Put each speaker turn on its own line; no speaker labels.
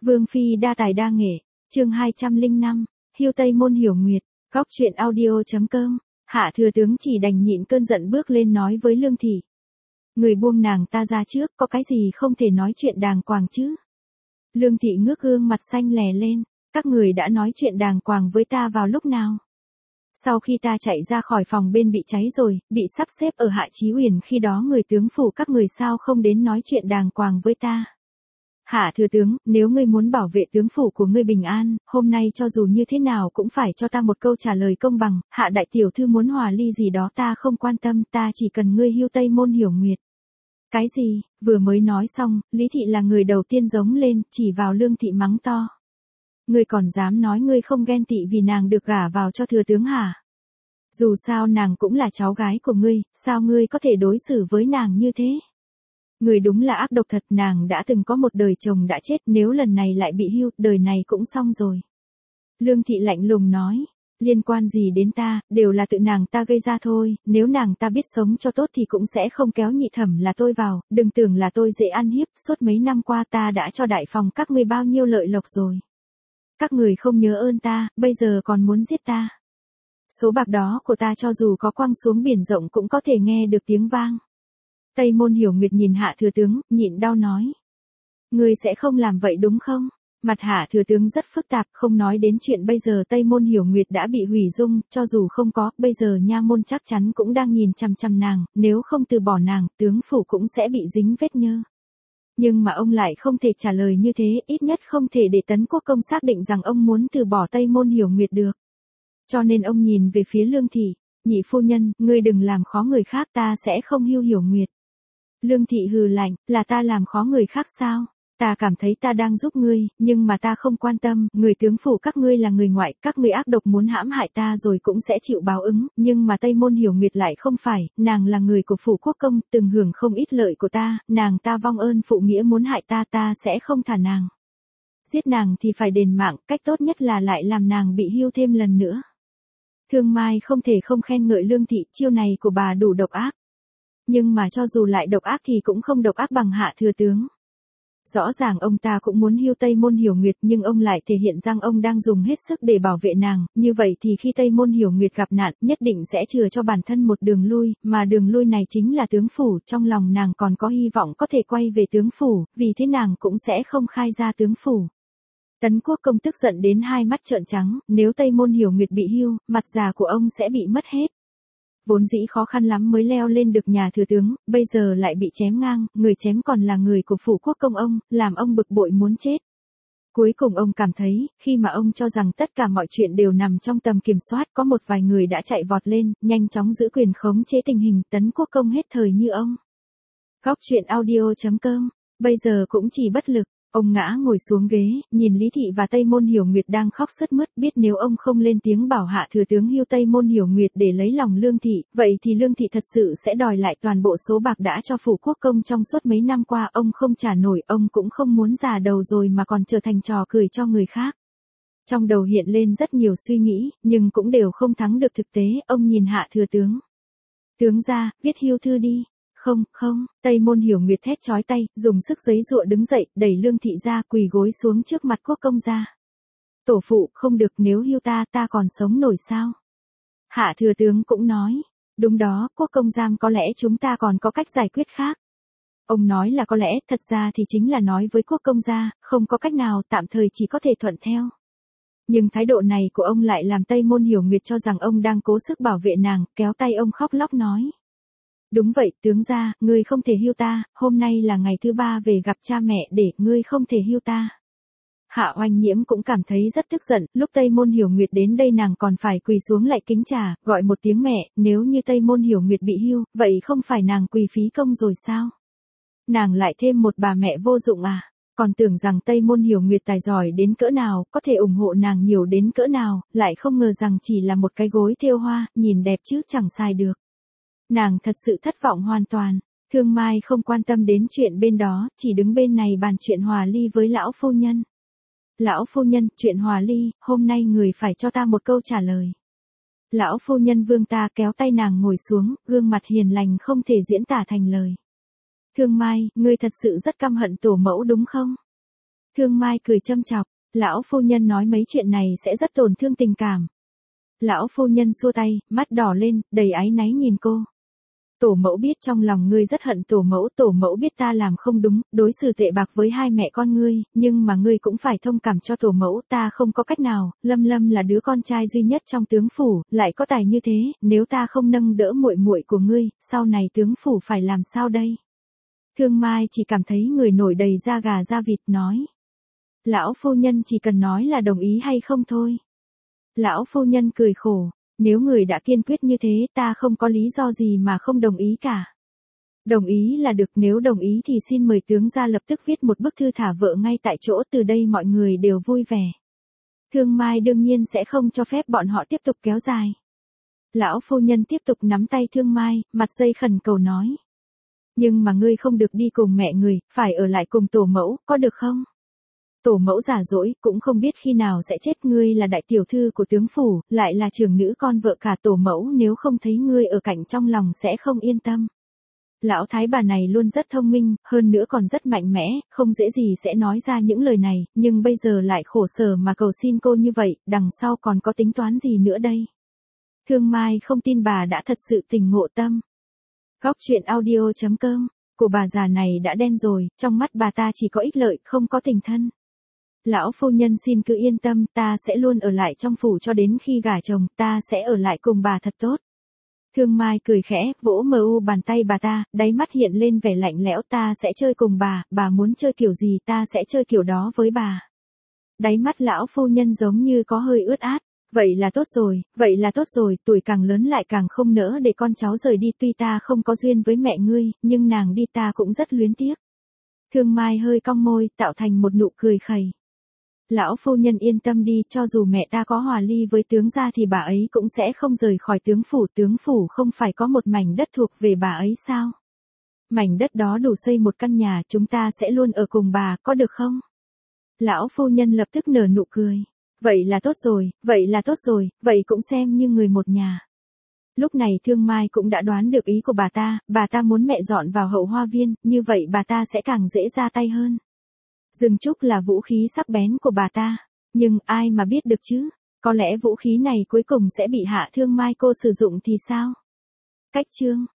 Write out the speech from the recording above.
Vương phi đa tài đa nghệ, chương 205, Hưu Tây Môn Hiểu Nguyệt, góc truyện audio.com. Hạ thừa tướng chỉ đành nhịn cơn giận bước lên nói với Lương Thị. Người buông nàng ta ra trước, có cái gì không thể nói chuyện đàng hoàng chứ? Lương Thị ngước gương mặt xanh lè lên, các người đã nói chuyện đàng hoàng với ta vào lúc nào? Sau khi ta chạy ra khỏi phòng bên bị cháy rồi, bị sắp xếp ở Hạ Chí Uyển, khi đó người tướng phủ các người sao không đến nói chuyện đàng hoàng với ta? Hạ thừa tướng, nếu ngươi muốn bảo vệ tướng phủ của ngươi bình an, hôm nay cho dù như thế nào cũng phải cho ta một câu trả lời công bằng. Hạ đại tiểu thư muốn hòa ly gì đó ta không quan tâm, ta chỉ cần ngươi hưu Tây Môn Hiểu Nguyệt. Cái gì? Vừa mới nói xong, Lý Thị là người đầu tiên giống lên, chỉ vào Lương Thị mắng to. Ngươi còn dám nói ngươi không ghen tị vì nàng được gả vào cho thừa tướng hả? Dù sao nàng cũng là cháu gái của ngươi, sao ngươi có thể đối xử với nàng như thế? Người đúng là ác độc thật, nàng đã từng có một đời chồng đã chết, nếu lần này lại bị hưu, đời này cũng xong rồi. Lương Thị lạnh lùng nói, liên quan gì đến ta, đều là tự nàng ta gây ra thôi, nếu nàng ta biết sống cho tốt thì cũng sẽ không kéo nhị thẩm là tôi vào, đừng tưởng là tôi dễ ăn hiếp, suốt mấy năm qua ta đã cho đại phòng các ngươi bao nhiêu lợi lộc rồi. Các người không nhớ ơn ta, bây giờ còn muốn giết ta. Số bạc đó của ta cho dù có quăng xuống biển rộng cũng có thể nghe được tiếng vang. Tây Môn Hiểu Nguyệt nhìn Hạ thừa tướng, nhịn đau nói. Ngươi sẽ không làm vậy đúng không? Mặt Hạ thừa tướng rất phức tạp, không nói đến chuyện bây giờ Tây Môn Hiểu Nguyệt đã bị hủy dung, cho dù không có, bây giờ nha môn chắc chắn cũng đang nhìn chằm chằm nàng, nếu không từ bỏ nàng, tướng phủ cũng sẽ bị dính vết nhơ. Nhưng mà ông lại không thể trả lời như thế, ít nhất không thể để Tấn Quốc Công xác định rằng ông muốn từ bỏ Tây Môn Hiểu Nguyệt được. Cho nên ông nhìn về phía Lương Thị, nhị phu nhân, ngươi đừng làm khó người khác, ta sẽ không hưu Hiểu Nguyệt. Lương Thị hừ lạnh, là ta làm khó người khác sao? Ta cảm thấy ta đang giúp ngươi, nhưng mà ta không quan tâm, người tướng phủ các ngươi là người ngoại, các ngươi ác độc muốn hãm hại ta rồi cũng sẽ chịu báo ứng, nhưng mà Tây Môn Hiểu Nguyệt lại không phải, nàng là người của phủ quốc công, từng hưởng không ít lợi của ta, nàng ta vong ơn phụ nghĩa muốn hại ta, ta sẽ không thả nàng. Giết nàng thì phải đền mạng, cách tốt nhất là lại làm nàng bị hưu thêm lần nữa. Thương Mai không thể không khen ngợi Lương Thị, chiêu này của bà đủ độc ác. Nhưng mà cho dù lại độc ác thì cũng không độc ác bằng Hạ thừa tướng. Rõ ràng ông ta cũng muốn hưu Tây Môn Hiểu Nguyệt nhưng ông lại thể hiện rằng ông đang dùng hết sức để bảo vệ nàng, như vậy thì khi Tây Môn Hiểu Nguyệt gặp nạn nhất định sẽ chừa cho bản thân một đường lui, mà đường lui này chính là tướng phủ, trong lòng nàng còn có hy vọng có thể quay về tướng phủ, vì thế nàng cũng sẽ không khai ra tướng phủ. Tấn Quốc Công tức giận đến hai mắt trợn trắng, nếu Tây Môn Hiểu Nguyệt bị hưu, mặt già của ông sẽ bị mất hết. Vốn dĩ khó khăn lắm mới leo lên được nhà thừa tướng, bây giờ lại bị chém ngang, người chém còn là người của phủ quốc công ông, làm ông bực bội muốn chết. Cuối cùng ông cảm thấy, khi mà ông cho rằng tất cả mọi chuyện đều nằm trong tầm kiểm soát, có một vài người đã chạy vọt lên, nhanh chóng giữ quyền khống chế tình hình, Tấn Quốc Công hết thời như ông. Góc truyện audio.com, bây giờ cũng chỉ bất lực. Ông ngã ngồi xuống ghế, nhìn Lý Thị và Tây Môn Hiểu Nguyệt đang khóc sướt mướt, biết nếu ông không lên tiếng bảo Hạ thừa tướng hưu Tây Môn Hiểu Nguyệt để lấy lòng Lương Thị, vậy thì Lương Thị thật sự sẽ đòi lại toàn bộ số bạc đã cho phủ quốc công trong suốt mấy năm qua, ông không trả nổi, ông cũng không muốn già đầu rồi mà còn trở thành trò cười cho người khác. Trong đầu hiện lên rất nhiều suy nghĩ, nhưng cũng đều không thắng được thực tế, ông nhìn Hạ thừa tướng. Tướng gia, viết hưu thư đi. Không, Tây Môn Hiểu Nguyệt thét chói tay, dùng sức giấy giụa đứng dậy, đẩy Lương Thị ra, quỳ gối xuống trước mặt quốc công gia. Tổ phụ, không được, nếu hưu ta còn sống nổi sao? Hạ thừa tướng cũng nói, đúng đó, quốc công giam, có lẽ chúng ta còn có cách giải quyết khác. Ông nói là có lẽ, thật ra thì chính là nói với quốc công gia, không có cách nào, tạm thời chỉ có thể thuận theo. Nhưng thái độ này của ông lại làm Tây Môn Hiểu Nguyệt cho rằng ông đang cố sức bảo vệ nàng, kéo tay ông khóc lóc nói. Đúng vậy, tướng gia, ngươi không thể hưu ta, hôm nay là ngày thứ 3 về gặp cha mẹ để ngươi không thể hưu ta. Hạ Oanh Nhiễm cũng cảm thấy rất tức giận, lúc Tây Môn Hiểu Nguyệt đến đây nàng còn phải quỳ xuống lại kính trà, gọi một tiếng mẹ, nếu như Tây Môn Hiểu Nguyệt bị hưu, vậy không phải nàng quỳ phí công rồi sao? Nàng lại thêm một bà mẹ vô dụng à? Còn tưởng rằng Tây Môn Hiểu Nguyệt tài giỏi đến cỡ nào, có thể ủng hộ nàng nhiều đến cỡ nào, lại không ngờ rằng chỉ là một cái gối thêu hoa, nhìn đẹp chứ chẳng xài được. Nàng thật sự thất vọng hoàn toàn, Thương Mai không quan tâm đến chuyện bên đó, chỉ đứng bên này bàn chuyện hòa ly với lão phu nhân. Lão phu nhân, chuyện hòa ly, hôm nay người phải cho ta một câu trả lời. Lão phu nhân vương ta kéo tay nàng ngồi xuống, gương mặt hiền lành không thể diễn tả thành lời. Thương Mai, ngươi thật sự rất căm hận tổ mẫu đúng không? Thương Mai cười châm chọc, lão phu nhân nói mấy chuyện này sẽ rất tổn thương tình cảm. Lão phu nhân xua tay, mắt đỏ lên, đầy áy náy nhìn cô. Tổ mẫu biết trong lòng ngươi rất hận tổ mẫu biết ta làm không đúng, đối xử tệ bạc với hai mẹ con ngươi, nhưng mà ngươi cũng phải thông cảm cho tổ mẫu, ta không có cách nào, Lâm Lâm là đứa con trai duy nhất trong tướng phủ, lại có tài như thế, nếu ta không nâng đỡ muội muội của ngươi, sau này tướng phủ phải làm sao đây? Thương Mai chỉ cảm thấy người nổi đầy da gà da vịt nói. Lão phu nhân chỉ cần nói là đồng ý hay không thôi. Lão phu nhân cười khổ. Nếu người đã kiên quyết như thế ta không có lý do gì mà không đồng ý cả. Đồng ý là được, nếu đồng ý thì xin mời tướng gia lập tức viết một bức thư thả vợ ngay tại chỗ, từ đây mọi người đều vui vẻ. Thương Mai đương nhiên sẽ không cho phép bọn họ tiếp tục kéo dài. Lão phu nhân tiếp tục nắm tay Thương Mai, mặt dây khẩn cầu nói. Nhưng mà ngươi không được đi cùng mẹ người, phải ở lại cùng tổ mẫu, có được không? Tổ mẫu giả dỗi, cũng không biết khi nào sẽ chết, ngươi là đại tiểu thư của tướng phủ, lại là trưởng nữ con vợ cả tổ mẫu, nếu không thấy ngươi ở cạnh trong lòng sẽ không yên tâm. Lão thái bà này luôn rất thông minh, hơn nữa còn rất mạnh mẽ, không dễ gì sẽ nói ra những lời này, nhưng bây giờ lại khổ sở mà cầu xin cô như vậy, đằng sau còn có tính toán gì nữa đây? Thương Mai không tin bà đã thật sự tỉnh ngộ tâm. Góc truyện audio.com, của bà già này đã đen rồi, trong mắt bà ta chỉ có ích lợi, không có tình thân. Lão phu nhân xin cứ yên tâm, ta sẽ luôn ở lại trong phủ cho đến khi gả chồng, ta sẽ ở lại cùng bà thật tốt. Thương Mai cười khẽ, vỗ mờ bàn tay bà ta, đáy mắt hiện lên vẻ lạnh lẽo, ta sẽ chơi cùng bà muốn chơi kiểu gì ta sẽ chơi kiểu đó với bà. Đáy mắt lão phu nhân giống như có hơi ướt át, vậy là tốt rồi, tuổi càng lớn lại càng không nỡ để con cháu rời đi, tuy ta không có duyên với mẹ ngươi, nhưng nàng đi ta cũng rất luyến tiếc. Thương Mai hơi cong môi, tạo thành một nụ cười khẩy. Lão phu nhân yên tâm đi, cho dù mẹ ta có hòa ly với tướng gia thì bà ấy cũng sẽ không rời khỏi tướng phủ không phải có một mảnh đất thuộc về bà ấy sao? Mảnh đất đó đủ xây một căn nhà, chúng ta sẽ luôn ở cùng bà, có được không? Lão phu nhân lập tức nở nụ cười. Vậy là tốt rồi, vậy cũng xem như người một nhà. Lúc này Thương Mai cũng đã đoán được ý của bà ta muốn mẹ dọn vào hậu hoa viên, như vậy bà ta sẽ càng dễ ra tay hơn. Rừng trúc là vũ khí sắc bén của bà ta, nhưng ai mà biết được chứ, có lẽ vũ khí này cuối cùng sẽ bị Hạ Thương Mai cô sử dụng thì sao? Cách chương